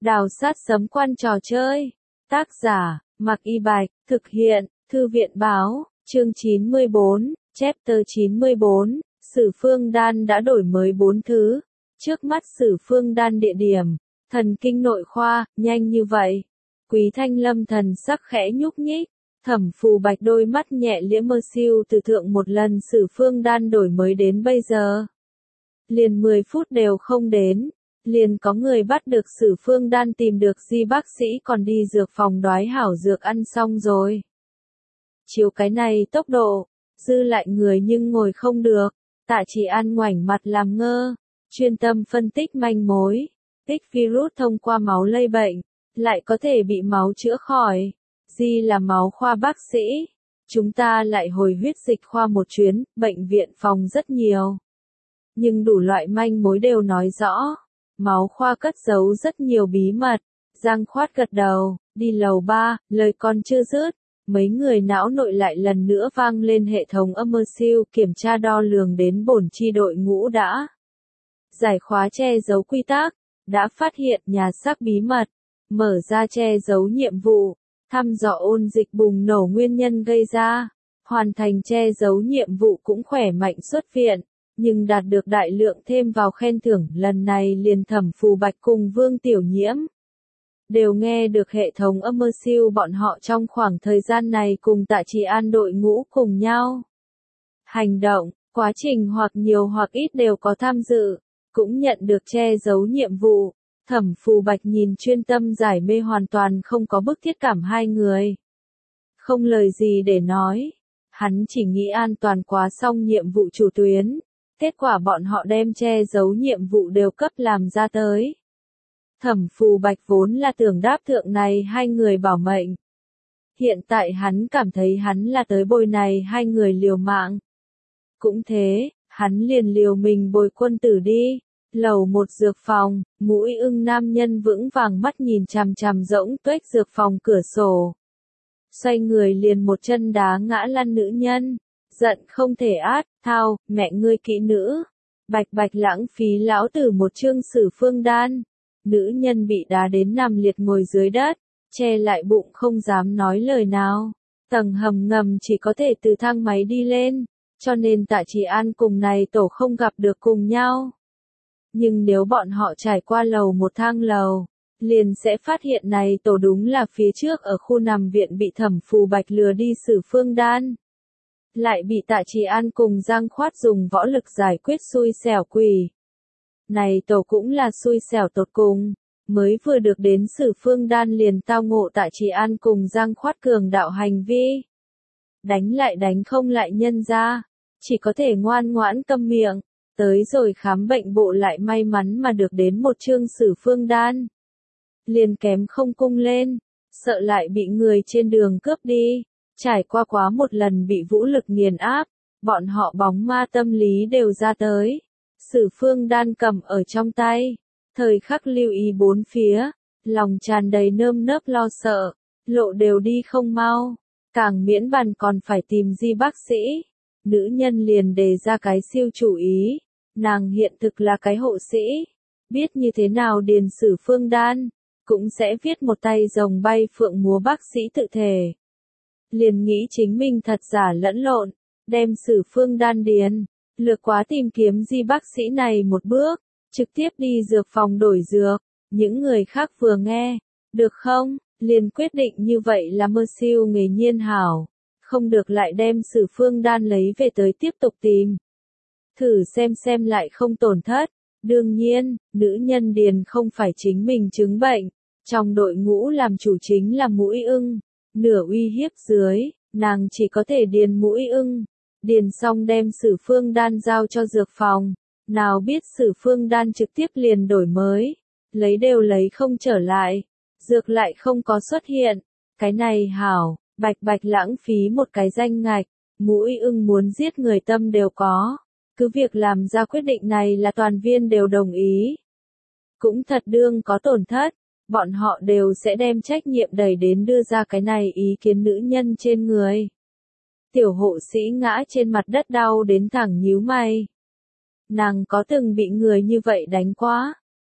Đào sát sấm quan trò chơi. Tác giả, Mạc Y Bạch, thực hiện, Thư viện Báo, chương 94, chapter 94, Sử Phương Đan đã đổi mới 4 thứ. Trước mắt Sử Phương Đan địa điểm, thần kinh nội khoa, nhanh như vậy. Quý Thanh Lâm thần sắc khẽ nhúc nhích, Thẩm Phù Bạch đôi mắt nhẹ liễm mơ siêu từ thượng một lần Sử Phương Đan đổi mới đến bây giờ. Liền 10 phút đều không đến. Liền có người bắt được Sử Phương Đan tìm được Di bác sĩ còn đi dược phòng đoái hảo dược ăn xong rồi. Chiếu cái này tốc độ, dư lại người nhưng ngồi không được, Tạ Chỉ An ngoảnh mặt làm ngơ, chuyên tâm phân tích manh mối, tích virus thông qua máu lây bệnh, lại có thể bị máu chữa khỏi. Di là máu khoa bác sĩ, chúng ta lại hồi huyết dịch khoa một chuyến, bệnh viện phòng rất nhiều. Nhưng đủ loại manh mối đều nói rõ. Máu khoa cất giấu rất nhiều bí mật. Giang Khoát gật đầu, đi lầu 3, lời còn chưa dứt. Mấy người não nội lại lần nữa vang lên hệ thống âm mơ siêu kiểm tra đo lường đến bổn chi đội ngũ đã. Giải khóa che giấu quy tắc, đã phát hiện nhà xác bí mật, mở ra che giấu nhiệm vụ, thăm dò ôn dịch bùng nổ nguyên nhân gây ra, hoàn thành che giấu nhiệm vụ cũng khỏe mạnh xuất viện. Nhưng đạt được đại lượng thêm vào khen thưởng, lần này liền Thẩm Phù Bạch cùng Vương Tiểu Nhiễm đều nghe được hệ thống âm mơ siêu bọn họ trong khoảng thời gian này cùng Tạ Chỉ An đội ngũ cùng nhau hành động, quá trình hoặc nhiều hoặc ít đều có tham dự, cũng nhận được che giấu nhiệm vụ. Thẩm Phù Bạch nhìn chuyên tâm giải mê hoàn toàn không có bức thiết cảm hai người. Không lời gì để nói, hắn chỉ nghĩ an toàn quá xong nhiệm vụ chủ tuyến. Kết quả bọn họ đem che giấu nhiệm vụ đều cấp làm ra tới. Thẩm Phù Bạch vốn là tưởng đáp thượng này hai người bảo mệnh. Hiện tại hắn cảm thấy hắn là tới bồi này hai người liều mạng. Cũng thế, hắn liền liều mình bồi quân tử đi. Lầu 1 dược phòng, Mũi Ưng nam nhân vững vàng mắt nhìn chằm chằm rỗng tuếch dược phòng cửa sổ. Xoay người liền một chân đá ngã lăn nữ nhân. Giận không thể át, thao, mẹ ngươi kỹ nữ. Bạch bạch lãng phí lão tử một chương Sử Phương Đan. Nữ nhân bị đá đến nằm liệt ngồi dưới đất, che lại bụng không dám nói lời nào. Tầng hầm ngầm chỉ có thể từ thang máy đi lên, cho nên Tạ Chỉ An cùng này tổ không gặp được cùng nhau. Nhưng nếu bọn họ trải qua lầu một thang lầu, liền sẽ phát hiện này tổ đúng là phía trước ở khu nằm viện bị Thẩm Phù Bạch lừa đi Sử Phương Đan. Lại bị Tạ Chỉ An cùng Giang Khoát dùng võ lực giải quyết xui xẻo quỷ. Này tổ cũng là xui xẻo tột cùng, mới vừa được đến Sử Phương Đan liền tao ngộ Tạ Chỉ An cùng Giang Khoát cường đạo hành vi. Đánh lại đánh không lại nhân ra, chỉ có thể ngoan ngoãn câm miệng, tới rồi khám bệnh bộ lại may mắn mà được đến một chương Sử Phương Đan. Liền kém không cung lên, sợ lại bị người trên đường cướp đi. Trải qua quá một lần bị vũ lực nghiền áp, bọn họ bóng ma tâm lý đều ra tới. Sử Phương Đan cầm ở trong tay, thời khắc lưu ý bốn phía, lòng tràn đầy nơm nớp lo sợ, lộ đều đi không mau, càng miễn bàn còn phải tìm Di bác sĩ. Nữ nhân liền đề ra cái siêu chủ ý, nàng hiện thực là cái hộ sĩ, biết như thế nào điền Sử Phương Đan, cũng sẽ viết một tay rồng bay phượng múa bác sĩ tự thể. Liền nghĩ chính mình thật giả lẫn lộn, đem Sử Phương Đan điền, lược quá tìm kiếm Di bác sĩ này một bước, trực tiếp đi dược phòng đổi dược. Những người khác vừa nghe, được không, liền quyết định như vậy là mơ siêu nghề nhiên hảo, không được lại đem Sử Phương Đan lấy về tới tiếp tục tìm. Thử xem lại không tổn thất. Đương nhiên, nữ nhân điền không phải chính mình chứng bệnh, trong đội ngũ làm chủ chính là Mũi Ưng. Nửa uy hiếp dưới, nàng chỉ có thể điền Mũi Ưng. Điền xong đem Sử Phương Đan giao cho dược phòng. Nào biết Sử Phương Đan trực tiếp liền đổi mới. Lấy đều lấy không trở lại. Dược lại không có xuất hiện. Cái này hảo, bạch bạch lãng phí một cái danh ngạch. Mũi Ưng muốn giết người tâm đều có. Cứ việc làm ra quyết định này là toàn viên đều đồng ý. Cũng thật đương có tổn thất. Bọn họ đều sẽ đem trách nhiệm đẩy đến đưa ra cái này ý kiến nữ nhân trên người. Tiểu hộ sĩ ngã trên mặt đất đau đến thẳng nhíu mày. Nàng có từng bị người như vậy đánh quá,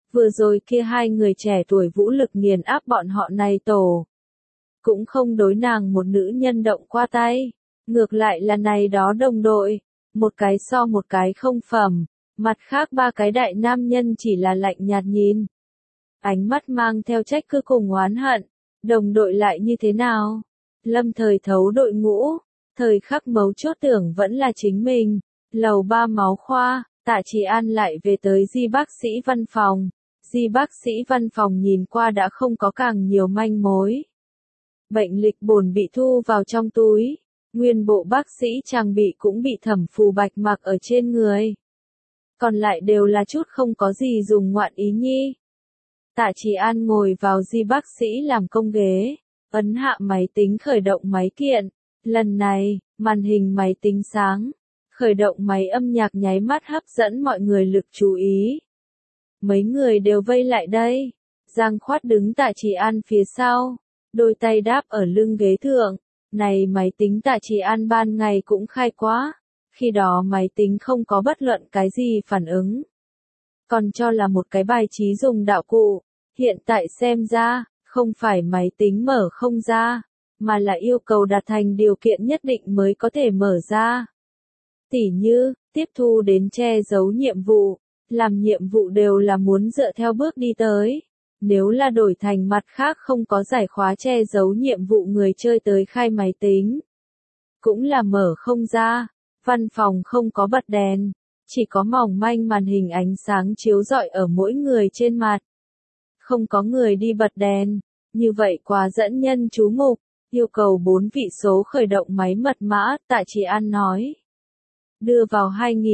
Vừa rồi kia hai người trẻ tuổi vũ lực nghiền áp bọn họ này tổ. Cũng không đối nàng một nữ nhân động qua tay. Ngược lại là này đó đồng đội. Một cái so một cái không phẩm. Mặt khác ba cái đại nam nhân chỉ là lạnh nhạt nhìn. Ánh mắt mang theo trách cứ cùng oán hận. Đồng đội lại như thế nào? Lâm thời thấu đội ngũ. Thời khắc mấu chốt tưởng vẫn là chính mình. Lầu 3 máu khoa, Tạ Trì An lại về tới Di bác sĩ văn phòng. Di bác sĩ văn phòng nhìn qua đã không có càng nhiều manh mối. Bệnh lịch bổn bị thu vào trong túi. Nguyên bộ bác sĩ trang bị cũng bị Thẩm Phù Bạch mặc ở trên người. Còn lại đều là chút không có gì dùng ngoạn ý nhi. Tạ Trì An ngồi vào Di bác sĩ làm công ghế, ấn hạ máy tính khởi động máy kiện. Lần này, màn hình máy tính sáng, khởi động máy âm nhạc nháy mắt hấp dẫn mọi người lực chú ý. Mấy người đều vây lại đây. Giang Khoát đứng Tạ Trì An phía sau, đôi tay đáp ở lưng ghế thượng. Này máy tính Tạ Trì An ban ngày cũng khai quá. Khi đó máy tính không có bất luận cái gì phản ứng. Còn cho là một cái bài trí dùng đạo cụ. Hiện tại xem ra, không phải máy tính mở không ra, mà là yêu cầu đạt thành điều kiện nhất định mới có thể mở ra. Tỉ như, tiếp thu đến che giấu nhiệm vụ, làm nhiệm vụ đều là muốn dựa theo bước đi tới. Nếu là đổi thành mặt khác không có giải khóa che giấu nhiệm vụ người chơi tới khai máy tính, cũng là mở không ra. Văn phòng không có bật đèn, chỉ có mỏng manh màn hình ánh sáng chiếu rọi ở mỗi người trên mặt. Không có người đi bật đèn, như vậy quá dẫn nhân chú mục, yêu cầu 4 vị số khởi động máy mật mã, Tạ Trì An nói. Đưa vào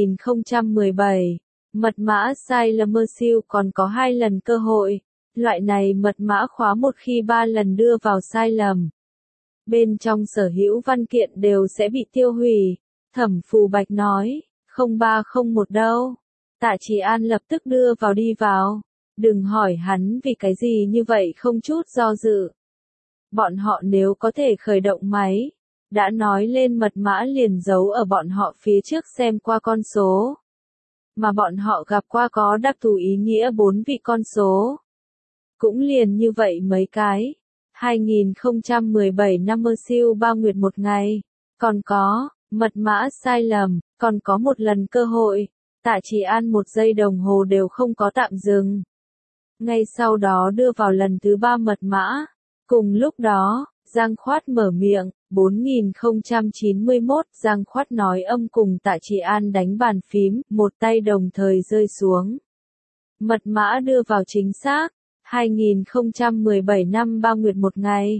2017, mật mã sai là Mersiêu còn có 2 lần cơ hội, loại này mật mã khóa một khi 3 lần đưa vào sai lầm. Bên trong sở hữu văn kiện đều sẽ bị tiêu hủy, Thẩm Phù Bạch nói, 0301 đâu. Tạ Trì An lập tức đưa vào đi vào. Đừng hỏi hắn vì cái gì như vậy không chút do dự. Bọn họ nếu có thể khởi động máy, đã nói lên mật mã liền giấu ở bọn họ phía trước xem qua con số. Mà bọn họ gặp qua có đặc thù ý nghĩa 4 vị con số. Cũng liền như vậy mấy cái. 2017 năm Mersiêu 3 nguyệt một ngày. Còn có, mật mã sai lầm, còn có một lần cơ hội. Tạ Trì An 1 giây đồng hồ đều không có tạm dừng. Ngay sau đó đưa vào lần thứ 3 mật mã. Cùng lúc đó, Giang Khoát mở miệng, 4091, Giang Khoát nói âm cùng Tạ Trì An đánh bàn phím, một tay đồng thời rơi xuống. Mật mã đưa vào chính xác, 2017 năm 3 nguyệt một ngày,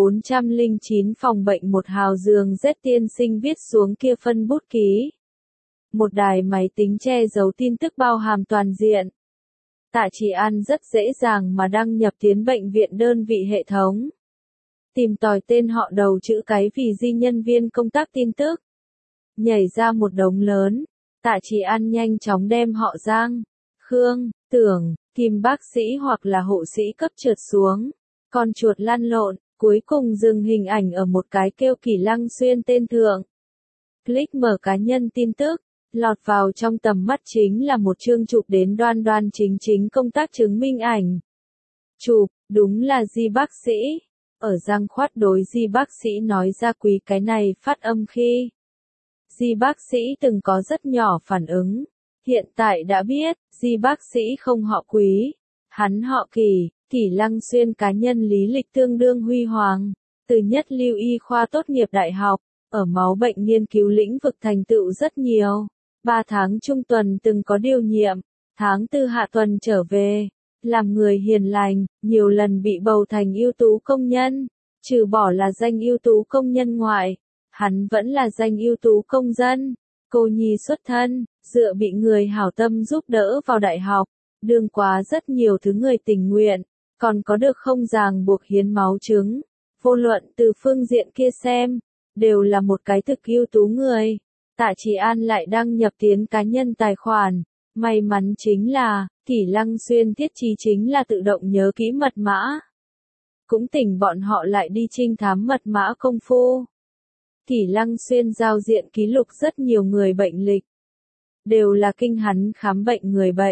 409 phòng bệnh một hào giường Z tiên sinh viết xuống kia phân bút ký. Một đài máy tính che giấu tin tức bao hàm toàn diện. Tạ Trì An rất dễ dàng mà đăng nhập tiến bệnh viện đơn vị hệ thống. Tìm tòi tên họ đầu chữ cái vì di nhân viên công tác tin tức. Nhảy ra một đống lớn. Tạ Trì An nhanh chóng đem họ Giang, Khương, Tưởng, Kim bác sĩ hoặc là hộ sĩ cấp trượt xuống. Con chuột lăn lộn, cuối cùng dừng hình ảnh ở một cái kêu Kỷ Lăng Xuyên tên thượng. Click mở cá nhân tin tức. Lọt vào trong tầm mắt chính là một chương chụp đến đoan đoan chính chính công tác chứng minh ảnh. Chụp, đúng là Di bác sĩ. Ở Giang Khoát đối Di bác sĩ nói ra Quý cái này phát âm khi. Di bác sĩ từng có rất nhỏ phản ứng. Hiện tại đã biết, Di bác sĩ không họ Quý. Hắn họ Kỷ, Kỷ Lăng Xuyên cá nhân lý lịch tương đương huy hoàng. Từ nhất lưu y khoa tốt nghiệp đại học, ở máu bệnh nghiên cứu lĩnh vực thành tựu rất nhiều. 3 tháng trung tuần từng có điều nhiệm, tháng 4 hạ tuần trở về, làm người hiền lành, nhiều lần bị bầu thành ưu tú công nhân, trừ bỏ là danh ưu tú công nhân ngoại, hắn vẫn là danh ưu tú công dân, cô nhi xuất thân, dựa bị người hảo tâm giúp đỡ vào đại học, đương quá rất nhiều thứ người tình nguyện, còn có được không ràng buộc hiến máu chứng, vô luận từ phương diện kia xem, đều là một cái thực ưu tú người. Tạ Trì An lại đăng nhập tiến cá nhân tài khoản, may mắn chính là, Kỷ Lăng Xuyên thiết trí chính là tự động nhớ kỹ mật mã. Cũng tỉnh bọn họ lại đi trinh thám mật mã công phu. Kỷ Lăng Xuyên giao diện ký lục rất nhiều người bệnh lịch. Đều là kinh hắn khám bệnh người bệnh,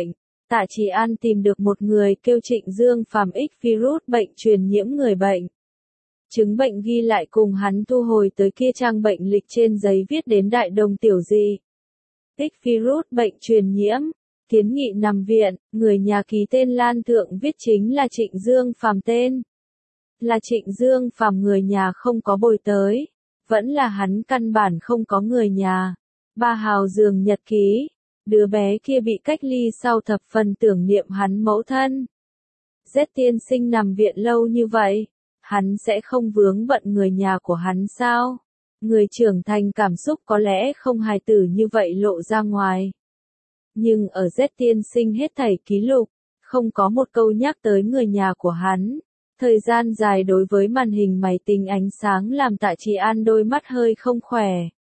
Tạ Trì An tìm được một người kêu Trịnh Dương Phàm X virus bệnh truyền nhiễm người bệnh. Chứng bệnh ghi lại cùng hắn thu hồi tới kia trang bệnh lịch trên giấy viết đến đại đồng tiểu dị. X virus bệnh truyền nhiễm, kiến nghị nằm viện, người nhà ký tên Lan Thượng viết chính là Trịnh Dương Phàm tên. Là Trịnh Dương Phàm người nhà không có bồi tới, vẫn là hắn căn bản không có người nhà. Ba Hào giường nhật ký, đứa bé kia bị cách ly sau thập phần tưởng niệm hắn mẫu thân. Z tiên sinh nằm viện lâu như vậy, hắn sẽ không vướng bận người nhà của hắn sao? Người trưởng thành cảm xúc có lẽ không hài tử như vậy lộ ra ngoài. Nhưng ở Z tiên sinh hết thảy ký lục, không có một câu nhắc tới người nhà của hắn. Thời gian dài đối với màn hình máy tính ánh sáng làm Tạ Trì An đôi mắt hơi không khỏe.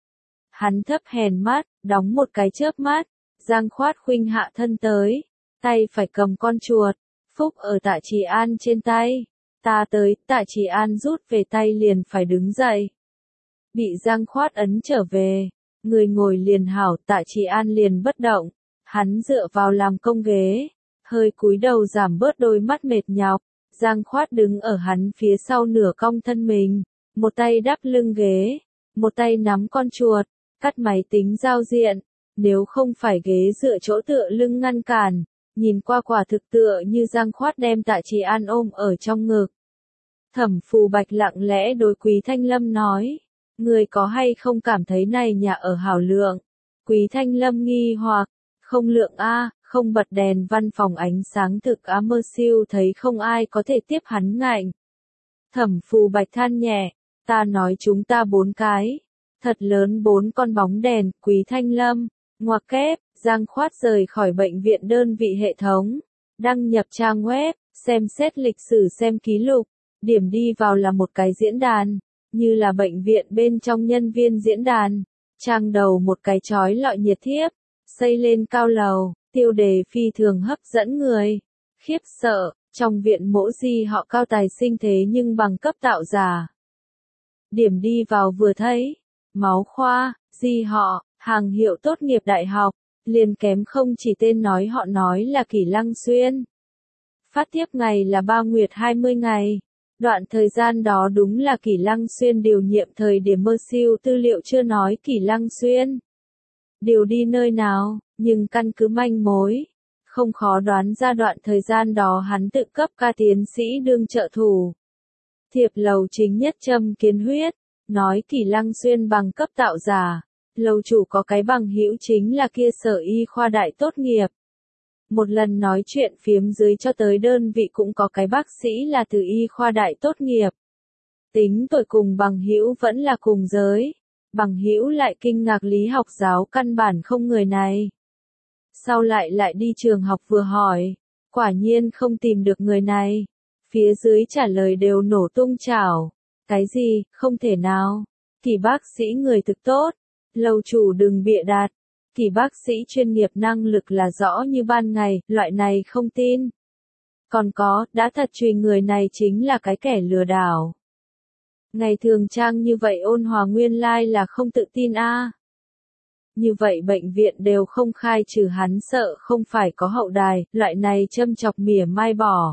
Hắn thấp hèn mắt, đóng một cái chớp mắt, Giang Khoát khuynh hạ thân tới, tay phải cầm con chuột, phúc ở Tạ Trì An trên tay. Ta tới, Tạ Trì An rút về tay liền phải đứng dậy. Bị Giang Khoát ấn trở về, người ngồi liền hảo, Tạ Trì An liền bất động, hắn dựa vào làm công ghế, hơi cúi đầu giảm bớt đôi mắt mệt nhọc. Giang Khoát đứng ở hắn phía sau nửa cong thân mình, một tay đắp lưng ghế, một tay nắm con chuột, cắt máy tính giao diện, nếu không phải ghế dựa chỗ tựa lưng ngăn cản, nhìn qua quả thực tựa như Giang Khoát đem Tạ Trì An ôm ở trong ngực. Thẩm Phù Bạch lặng lẽ đối Quý Thanh Lâm nói, người có hay không cảm thấy này nhà ở hảo lượng? Quý Thanh Lâm nghi hoặc, không lượng a, không bật đèn văn phòng ánh sáng thực á mơ siêu thấy không ai có thể tiếp hắn ngạnh. Thẩm Phù Bạch than nhẹ, ta nói chúng ta 4 cái. Thật lớn 4 con bóng đèn, Quý Thanh Lâm, ngoặc kép, Giang Khoát rời khỏi bệnh viện đơn vị hệ thống. Đăng nhập trang web, xem xét lịch sử xem ký lục, điểm đi vào là một cái diễn đàn, như là bệnh viện bên trong nhân viên diễn đàn. Trang đầu một cái chói lọi nhiệt thiếp, xây lên cao lầu. Tiêu đề phi thường hấp dẫn người. Khiếp sợ, trong viện mỗ Di họ cao tài sinh thế nhưng bằng cấp tạo giả. Điểm đi vào vừa thấy, máu khoa, Di họ, hàng hiệu tốt nghiệp đại học, liền kém không chỉ tên họ nói là Kỷ Lăng Xuyên. Phát tiếp ngày là 3 nguyệt 20 ngày. Đoạn thời gian đó đúng là Kỷ Lăng Xuyên điều nhiệm thời điểm mơ siêu tư liệu chưa nói Kỷ Lăng Xuyên điều đi nơi nào, nhưng căn cứ manh mối, không khó đoán ra đoạn thời gian đó hắn tự cấp ca tiến sĩ đương trợ thủ. Thiệp lầu chính nhất châm kiến huyết, nói Kỷ Lăng Xuyên bằng cấp tạo giả, lầu chủ có cái bằng hữu chính là kia sở y khoa đại tốt nghiệp. Một lần nói chuyện phiếm dưới cho tới đơn vị cũng có cái bác sĩ là từ y khoa đại tốt nghiệp. Tính tuổi cùng bằng hữu vẫn là cùng giới. Bằng hữu lại kinh ngạc lý học giáo căn bản không người này. Sau lại đi trường học vừa hỏi, quả nhiên không tìm được người này. Phía dưới trả lời đều nổ tung chảo. Cái gì, không thể nào. Kỷ bác sĩ người thực tốt. Lầu chủ đừng bịa đặt. Kỷ bác sĩ chuyên nghiệp năng lực là rõ như ban ngày, loại này không tin. Còn có, đã thật truy người này chính là cái kẻ lừa đảo. Ngày thường trang như vậy ôn hòa nguyên lai là không tự tin a. Như vậy bệnh viện đều không khai trừ hắn sợ không phải có hậu đài, loại này châm chọc mỉa mai bỏ.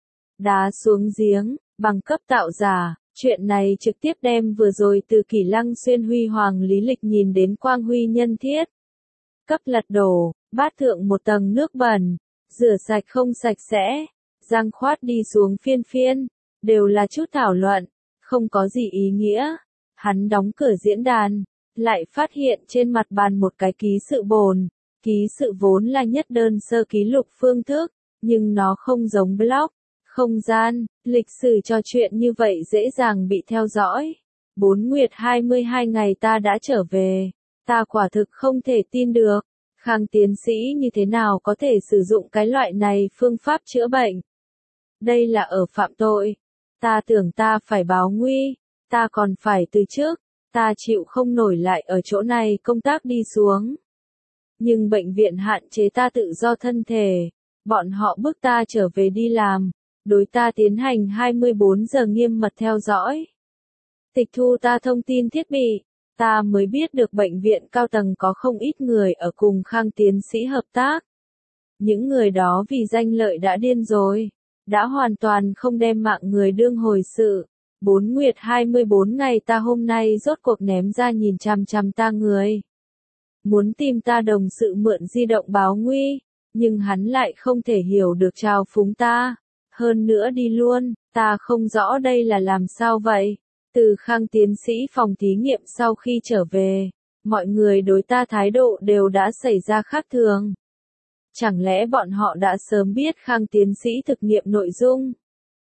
Đá xuống giếng, bằng cấp tạo giả, chuyện này trực tiếp đem vừa rồi từ Kỷ Lăng Xuyên huy hoàng lý lịch nhìn đến quang huy nhân thiết. Cấp lật đổ, bát thượng một tầng nước bẩn, rửa sạch không sạch sẽ, Giang Khoát đi xuống phiên phiên, đều là chút thảo luận. Không có gì ý nghĩa. Hắn đóng cửa diễn đàn, lại phát hiện trên mặt bàn một cái ký sự bồn. Ký sự vốn là nhất đơn sơ ký lục phương thức, nhưng nó không giống blog, không gian, lịch sử trò chuyện như vậy dễ dàng bị theo dõi. 4 nguyệt 22 ngày ta đã trở về. Ta quả thực không thể tin được. Khang tiến sĩ như thế nào có thể sử dụng cái loại này phương pháp chữa bệnh? Đây là ở phạm tội. Ta tưởng ta phải báo nguy, ta còn phải từ trước, ta chịu không nổi lại ở chỗ này công tác đi xuống. Nhưng bệnh viện hạn chế ta tự do thân thể, bọn họ bức ta trở về đi làm, đối ta tiến hành 24 giờ nghiêm mật theo dõi. Tịch thu ta thông tin thiết bị, ta mới biết được bệnh viện cao tầng có không ít người ở cùng Khang tiến sĩ hợp tác. Những người đó vì danh lợi đã điên rồi, đã hoàn toàn không đem mạng người đương hồi sự. 4 nguyệt 24 ngày ta hôm nay rốt cuộc ném ra nhìn chằm chằm ta người. Muốn tìm ta đồng sự mượn di động báo nguy, nhưng hắn lại không thể hiểu được trào phúng ta. Hơn nữa đi luôn, ta không rõ đây là làm sao vậy. Từ Khang tiến sĩ phòng thí nghiệm sau khi trở về, mọi người đối ta thái độ đều đã xảy ra khác thường. Chẳng lẽ bọn họ đã sớm biết Khang tiến sĩ thực nghiệm nội dung?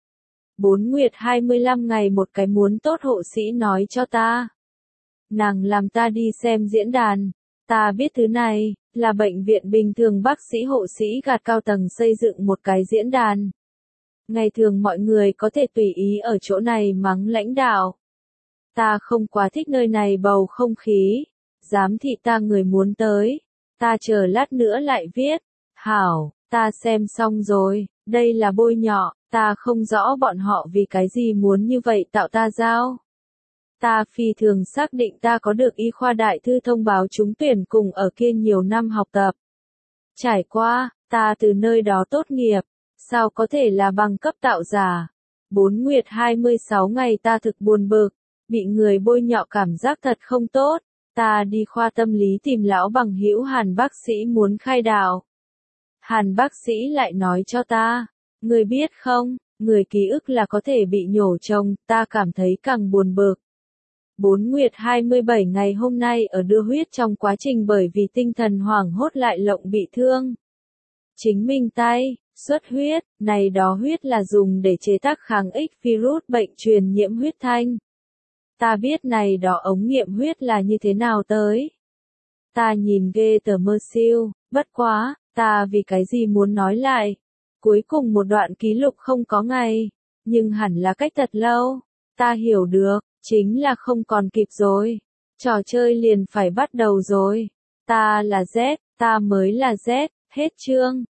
4 nguyệt 25 ngày một cái muốn tốt hộ sĩ nói cho ta. Nàng làm ta đi xem diễn đàn. Ta biết thứ này, là bệnh viện bình thường bác sĩ hộ sĩ gạt cao tầng xây dựng một cái diễn đàn. Ngày thường mọi người có thể tùy ý ở chỗ này mắng lãnh đạo. Ta không quá thích nơi này bầu không khí. Giám thị ta người muốn tới. Ta chờ lát nữa lại viết. Hảo, ta xem xong rồi, đây là bôi nhọ, ta không rõ bọn họ vì cái gì muốn như vậy tạo ta giao. Ta phi thường xác định ta có được y khoa đại thư thông báo trúng tuyển cùng ở kia nhiều năm học tập. Trải qua, ta từ nơi đó tốt nghiệp, sao có thể là bằng cấp tạo giả. 4 nguyệt 26 ngày ta thực buồn bực, bị người bôi nhọ cảm giác thật không tốt. Ta đi khoa tâm lý tìm lão bằng hữu Hàn bác sĩ muốn khai đạo. Hàn bác sĩ lại nói cho ta, người biết không, người ký ức là có thể bị nhổ trồng, ta cảm thấy càng buồn bực. 4 nguyệt 27 ngày hôm nay ở đưa huyết trong quá trình bởi vì tinh thần hoảng hốt lại lộng bị thương. Chính mình tay, xuất huyết, này đó huyết là dùng để chế tác kháng ích virus bệnh truyền nhiễm huyết thanh. Ta biết này đó ống nghiệm huyết là như thế nào tới. Ta nhìn ghê tờ mơ siêu, bất quá, ta vì cái gì muốn nói lại. Cuối cùng một đoạn ký lục không có ngày, nhưng hẳn là cách thật lâu. Ta hiểu được, chính là không còn kịp rồi. Trò chơi liền phải bắt đầu rồi. Ta là Z, ta mới là Z, hết chương.